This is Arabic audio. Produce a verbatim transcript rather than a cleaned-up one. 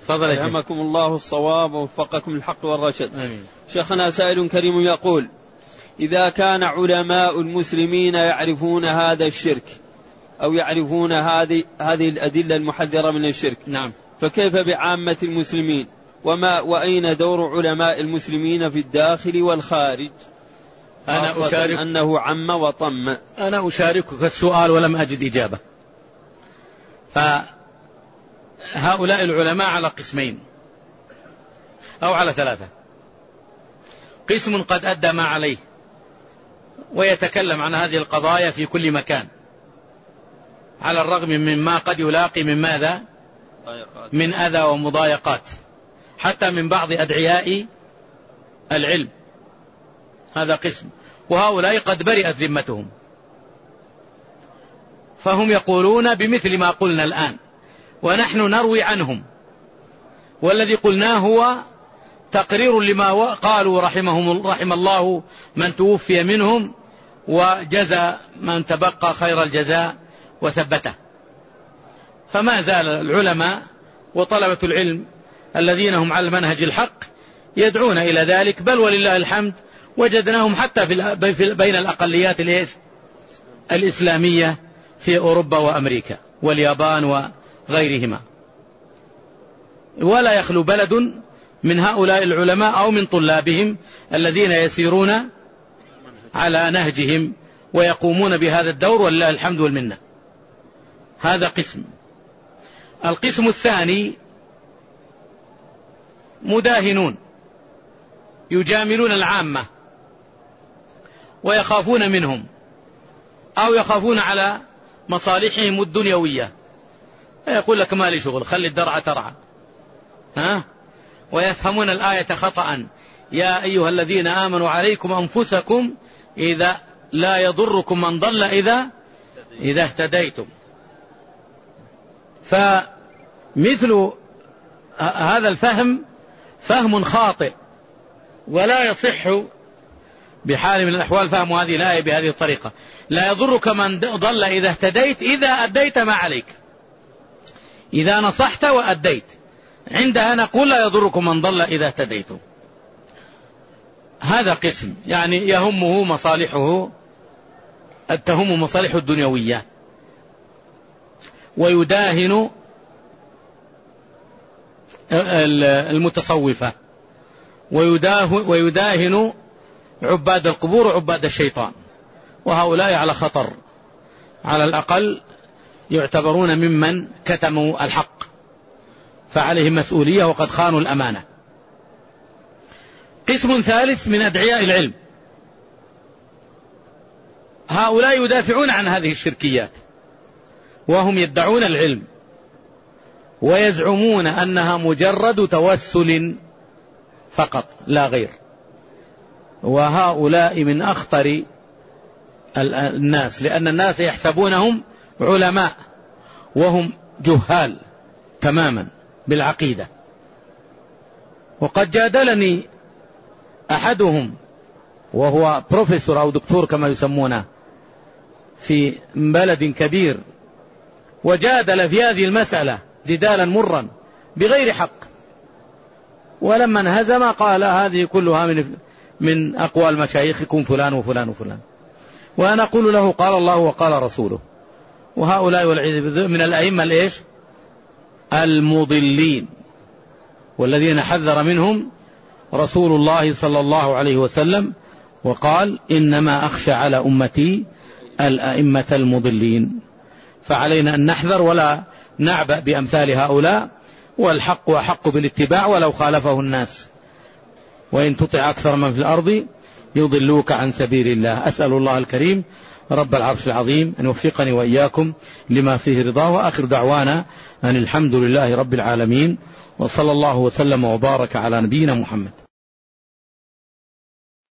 تفضل. ألهمكم الله الصواب ووفقكم الحق والرشد. آمين. شيخنا سائل كريم يقول: إذا كان علماء المسلمين يعرفون هذا الشرك أو يعرفون هذه هذه الأدلة المحذرة من الشرك، نعم، فكيف بعامة المسلمين؟ وما وأين دور علماء المسلمين في الداخل والخارج؟ أنا أشارك أنه عم وطم. أنا أشاركك السؤال ولم أجد إجابة. فهؤلاء العلماء على قسمين أو على ثلاثة. قسم قد أدى ما عليه ويتكلم عن هذه القضايا في كل مكان، على الرغم مما قد يلاقي من ماذا؟ من أذى ومضايقات، حتى من بعض أدعياء العلم. هذا قسم. وهؤلاء قد برئت ذمتهم، فهم يقولون بمثل ما قلنا الآن، ونحن نروي عنهم، والذي قلناه هو تقرير لما قالوا رحمهم رحم الله من توفي منهم، وجزى من تبقى خير الجزاء وثبته. فما زال العلماء وطلبة العلم الذين هم على المنهج الحق يدعون إلى ذلك، بل ولله الحمد وجدناهم حتى في بين الأقليات الإسلامية في أوروبا وأمريكا واليابان وغيرهما. ولا يخلو بلد من هؤلاء العلماء أو من طلابهم الذين يسيرون على نهجهم ويقومون بهذا الدور، ولله الحمد والمنة. هذا قسم. القسم الثاني مداهنون يجاملون العامة ويخافون منهم أو يخافون على مصالحهم الدنيوية، يقول لك ما لي شغل، خلي الدرعة ترعى، ها؟ ويفهمون الآية خطأ: يا أيها الذين آمنوا عليكم أنفسكم إذا لا يضركم من ضل إذا إذا اهتديتم. فمثل هذا الفهم فهم خاطئ، ولا يصح بحال من الأحوال فهم هذه الآية بهذه الطريقة: لا يضرك من ضل إذا اهتديت إذا أديت ما عليك. إذا نصحت وأديت، عندها نقول لا يضركم من ضل إذا اهتديتم. هذا قسم، يعني يهمه مصالحه، تهم مصالح الدنيوية، ويداهن المتصوفة، ويداهن عباد القبور وعباد الشيطان. وهؤلاء على خطر، على الأقل يعتبرون ممن كتموا الحق، فعليهم مسؤولية وقد خانوا الأمانة. قسم ثالث من أدعياء العلم، هؤلاء يدافعون عن هذه الشركيات، وهم يدعون العلم ويزعمون أنها مجرد توسل فقط لا غير. وهؤلاء من أخطر الناس، لأن الناس يحسبونهم علماء وهم جهال تماما بالعقيدة. وقد جادلني أحدهم وهو بروفيسور أو دكتور كما يسمونه في بلد كبير، وجادل في هذه المسألة جدالا مرا بغير حق، ولما انهزم قال هذه كلها من من أقوال مشايخكم فلان وفلان وفلان. وأنا أقول له قال الله وقال رسوله. وهؤلاء من الأئمة الإيش؟ المضلين، والذين حذر منهم رسول الله صلى الله عليه وسلم وقال إنما أخشى على أمتي الأئمة المضلين. فعلينا أن نحذر ولا نعبأ بأمثال هؤلاء، والحق أحق بالاتباع ولو خالفه الناس، وإن تطع أكثر من في الأرض يضلوك عن سبيل الله. أسأل الله الكريم رب العرش العظيم أن يوفقني وإياكم لما فيه رضاه. وآخر دعوانا أن الحمد لله رب العالمين، وصلى الله وسلم وبارك على نبينا محمد.